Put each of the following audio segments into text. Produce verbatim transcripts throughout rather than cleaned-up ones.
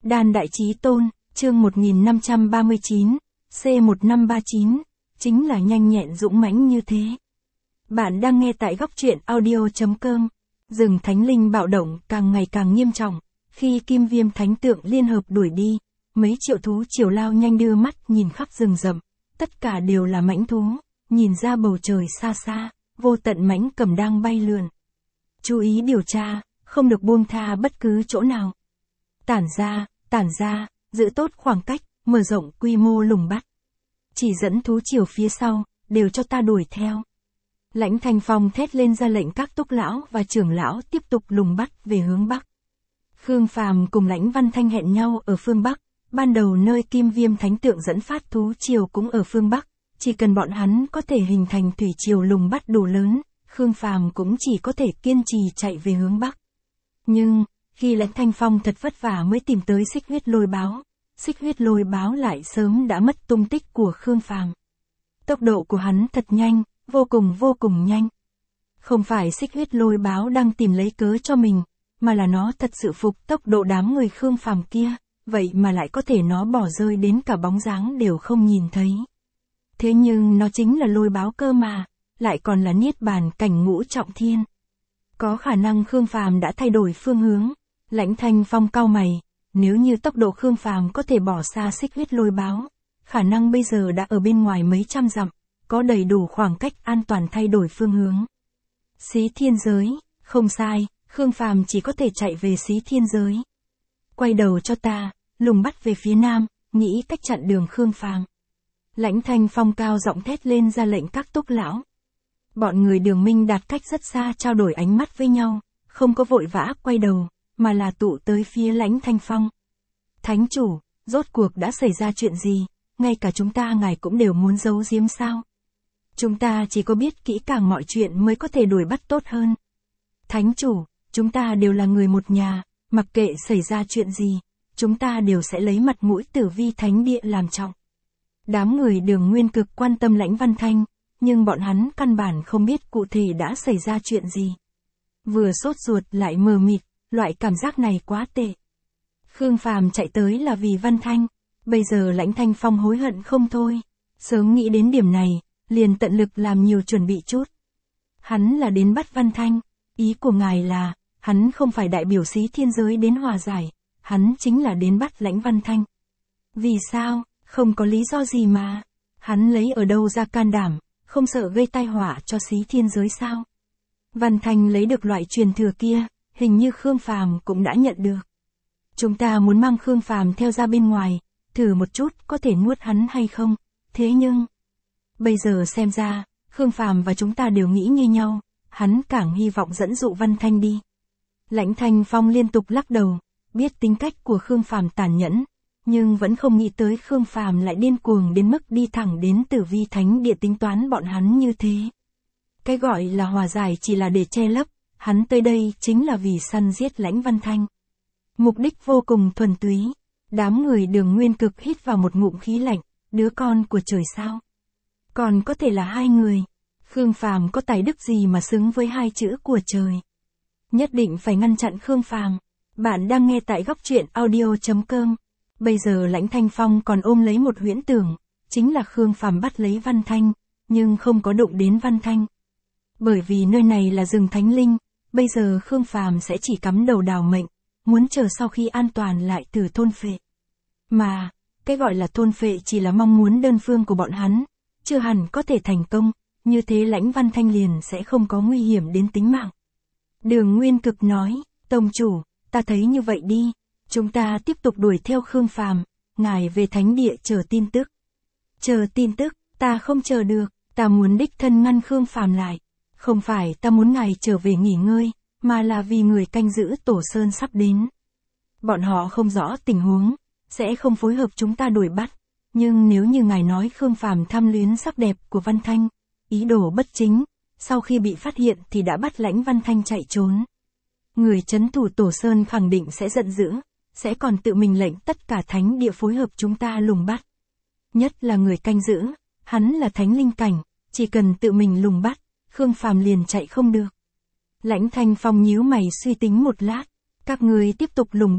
Đan Đại Chí Tôn, chương một nghìn năm trăm ba mươi chín, C một năm ba chín, chính là nhanh nhẹn dũng mãnh như thế. Bạn đang nghe tại góc truyện audio chấm com. Rừng Thánh Linh bạo động càng ngày càng nghiêm trọng, khi Kim Viêm Thánh Tượng liên hợp đuổi đi, mấy triệu thú triều lao nhanh đưa mắt nhìn khắp rừng rậm, tất cả đều là mãnh thú, nhìn ra bầu trời xa xa, vô tận mãnh cầm đang bay lượn. Chú ý điều tra, không được buông tha bất cứ chỗ nào. Tản ra, tản ra, giữ tốt khoảng cách, mở rộng quy mô lùng bắt. Chỉ dẫn thú triều phía sau, đều cho ta đuổi theo. Lãnh Thanh Phong thét lên ra lệnh các túc lão và trưởng lão tiếp tục lùng bắt về hướng Bắc. Khương Phàm cùng Lãnh Văn Thanh hẹn nhau ở phương Bắc, ban đầu nơi Kim Viêm Thánh Tượng dẫn phát thú triều cũng ở phương Bắc, chỉ cần bọn hắn có thể hình thành thủy triều lùng bắt đủ lớn, Khương Phàm cũng chỉ có thể kiên trì chạy về hướng Bắc. Nhưng, khi Lãnh Thanh Phong thật vất vả mới tìm tới Xích Huyết Lôi Báo, Xích Huyết Lôi Báo lại sớm đã mất tung tích của Khương Phàm. Tốc độ của hắn thật nhanh, vô cùng vô cùng nhanh. Không phải Xích Huyết Lôi Báo đang tìm lấy cớ cho mình, mà là nó thật sự phục tốc độ đám người Khương Phàm kia, vậy mà lại có thể nó bỏ rơi đến cả bóng dáng đều không nhìn thấy. Thế nhưng nó chính là lôi báo cơ mà, lại còn là niết bàn cảnh ngũ trọng thiên. Có khả năng Khương Phàm đã thay đổi phương hướng. Lãnh Thanh Phong cau mày, nếu như tốc độ Khương Phàm có thể bỏ xa Xích Huyết Lôi Báo, khả năng bây giờ đã ở bên ngoài mấy trăm dặm, có đầy đủ khoảng cách an toàn thay đổi phương hướng. Xí Thiên Giới, không sai, Khương Phàm chỉ có thể chạy về Xí Thiên Giới. Quay đầu cho ta, lùng bắt về phía nam, nghĩ cách chặn đường Khương Phàm. Lãnh Thanh Phong cao giọng thét lên ra lệnh các túc lão. Bọn người Đường Minh Đạt cách rất xa trao đổi ánh mắt với nhau, không có vội vã quay đầu, mà là tụ tới phía Lãnh Thanh Phong. Thánh chủ, rốt cuộc đã xảy ra chuyện gì, ngay cả chúng ta ngài cũng đều muốn giấu giếm sao? Chúng ta chỉ có biết kỹ càng mọi chuyện mới có thể đuổi bắt tốt hơn. Thánh chủ, chúng ta đều là người một nhà, mặc kệ xảy ra chuyện gì, chúng ta đều sẽ lấy mặt mũi Tử Vi Thánh Địa làm trọng. Đám người Đường Nguyên cực quan tâm Lãnh Văn Thanh, nhưng bọn hắn căn bản không biết cụ thể đã xảy ra chuyện gì. Vừa sốt ruột lại mờ mịt, loại cảm giác này quá tệ. Khương Phàm chạy tới là vì Văn Thanh, bây giờ Lãnh Thanh Phong hối hận không thôi. Sớm nghĩ đến điểm này, liền tận lực làm nhiều chuẩn bị chút. Hắn là đến bắt Văn Thanh, ý của ngài là, hắn không phải đại biểu Xí Thiên Giới đến hòa giải, hắn chính là đến bắt Lãnh Văn Thanh. Vì sao, không có lý do gì mà, hắn lấy ở đâu ra can đảm, không sợ gây tai họa cho Xí Thiên Giới sao? Văn Thanh lấy được loại truyền thừa kia, hình như Khương Phàm cũng đã nhận được. Chúng ta muốn mang Khương Phàm theo ra bên ngoài, thử một chút có thể nuốt hắn hay không, thế nhưng... Bây giờ xem ra, Khương Phàm và chúng ta đều nghĩ như nhau, hắn càng hy vọng dẫn dụ Văn Thanh đi. Lãnh Thanh Phong liên tục lắc đầu, biết tính cách của Khương Phàm tàn nhẫn, nhưng vẫn không nghĩ tới Khương Phàm lại điên cuồng đến mức đi thẳng đến Tử Vi Thánh Địa tính toán bọn hắn như thế. Cái gọi là hòa giải chỉ là để che lấp, hắn tới đây chính là vì săn giết Lãnh Văn Thanh. Mục đích vô cùng thuần túy. Đám người Đường Nguyên cực hít vào một ngụm khí lạnh, đứa con của trời sao? Còn có thể là hai người. Khương Phàm có tài đức gì mà xứng với hai chữ của trời? Nhất định phải ngăn chặn Khương Phàm. Bạn đang nghe tại góc truyện audio chấm com. Bây giờ Lãnh Thanh Phong còn ôm lấy một huyễn tưởng, chính là Khương Phàm bắt lấy Văn Thanh, nhưng không có đụng đến Văn Thanh. Bởi vì nơi này là rừng Thánh Linh, bây giờ Khương Phàm sẽ chỉ cắm đầu đào mệnh, muốn chờ sau khi an toàn lại từ thôn phệ. Mà, cái gọi là thôn phệ chỉ là mong muốn đơn phương của bọn hắn, chưa hẳn có thể thành công, như thế Lãnh Văn Thanh liền sẽ không có nguy hiểm đến tính mạng. Đường Nguyên cực nói, tông chủ, ta thấy như vậy đi, chúng ta tiếp tục đuổi theo Khương Phàm, ngài về Thánh Địa chờ tin tức. Chờ tin tức, ta không chờ được, ta muốn đích thân ngăn Khương Phàm lại. Không phải ta muốn ngài trở về nghỉ ngơi, mà là vì người canh giữ Tổ Sơn sắp đến. Bọn họ không rõ tình huống, sẽ không phối hợp chúng ta đuổi bắt, nhưng nếu như ngài nói Khương Phàm tham luyến sắc đẹp của Văn Thanh, ý đồ bất chính, sau khi bị phát hiện thì đã bắt Lãnh Văn Thanh chạy trốn. Người trấn thủ Tổ Sơn khẳng định sẽ giận dữ, sẽ còn tự mình lệnh tất cả Thánh Địa phối hợp chúng ta lùng bắt. Nhất là người canh giữ, hắn là thánh linh cảnh, chỉ cần tự mình lùng bắt, Khương Phàm liền chạy không được. Lãnh Thanh Phong nhíu mày suy tính một lát, các người tiếp tục lùng bắt,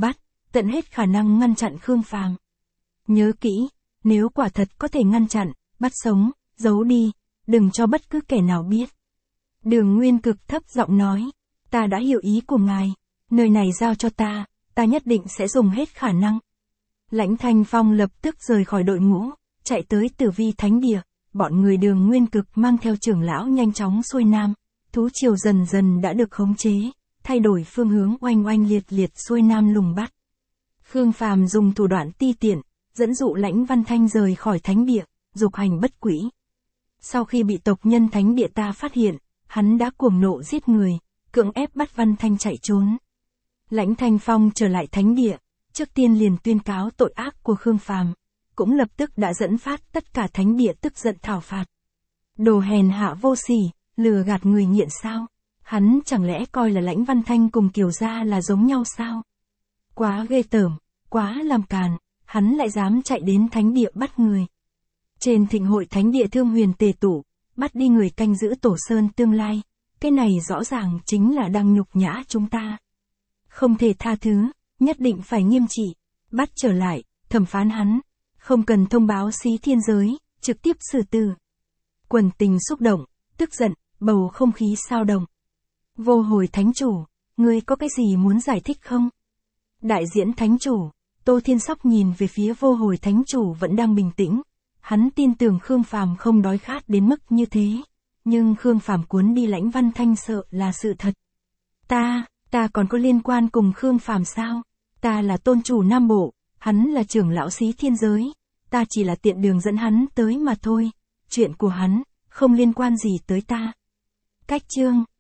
tận hết khả năng ngăn chặn Khương Phàm. Nhớ kỹ, nếu quả thật có thể ngăn chặn, bắt sống, giấu đi, đừng cho bất cứ kẻ nào biết. Đường Nguyên Cực thấp giọng nói, ta đã hiểu ý của ngài, nơi này giao cho ta, ta nhất định sẽ dùng hết khả năng. Lãnh Thanh Phong lập tức rời khỏi đội ngũ, chạy tới Tử Vi Thánh Địa, bọn người Đường Nguyên Cực mang theo trưởng lão nhanh chóng xuôi nam, thú triều dần dần đã được khống chế, thay đổi phương hướng oanh oanh liệt liệt xuôi nam lùng bắt. Khương Phàm dùng thủ đoạn ti tiện, dẫn dụ Lãnh Văn Thanh rời khỏi Thánh Địa, dục hành bất quỹ. Sau khi bị tộc nhân Thánh Địa ta phát hiện, hắn đã cuồng nộ giết người, cưỡng ép bắt Văn Thanh chạy trốn. Lãnh Thanh Phong trở lại Thánh Địa, trước tiên liền tuyên cáo tội ác của Khương Phàm, cũng lập tức đã dẫn phát tất cả Thánh Địa tức giận thảo phạt. Đồ hèn hạ vô sỉ, lừa gạt người nghiện sao? Hắn chẳng lẽ coi là Lãnh Văn Thanh cùng Kiều gia là giống nhau sao? Quá ghê tởm, quá làm càn, hắn lại dám chạy đến Thánh Địa bắt người. Trên thịnh hội Thánh Địa Thương Huyền tề tụ, bắt đi người canh giữ Tổ Sơn tương lai, cái này rõ ràng chính là đang nhục nhã chúng ta. Không thể tha thứ, nhất định phải nghiêm trị, bắt trở lại, thẩm phán hắn, không cần thông báo xí thiên giới, trực tiếp xử tử. Quần tình xúc động, tức giận, bầu không khí sao động. Vô Hồi Thánh Chủ, ngươi có cái gì muốn giải thích không? Đại diễn Thánh Chủ, Tô Thiên Sóc nhìn về phía Vô Hồi Thánh Chủ vẫn đang bình tĩnh. Hắn tin tưởng Khương Phàm không đói khát đến mức như thế, nhưng Khương Phàm cuốn đi Lãnh Văn Thanh sợ là sự thật. Ta, ta còn có liên quan cùng Khương Phàm sao? Ta là tôn chủ Nam Bộ, hắn là trưởng lão xí thiên giới, ta chỉ là tiện đường dẫn hắn tới mà thôi, chuyện của hắn, không liên quan gì tới ta. Cách chương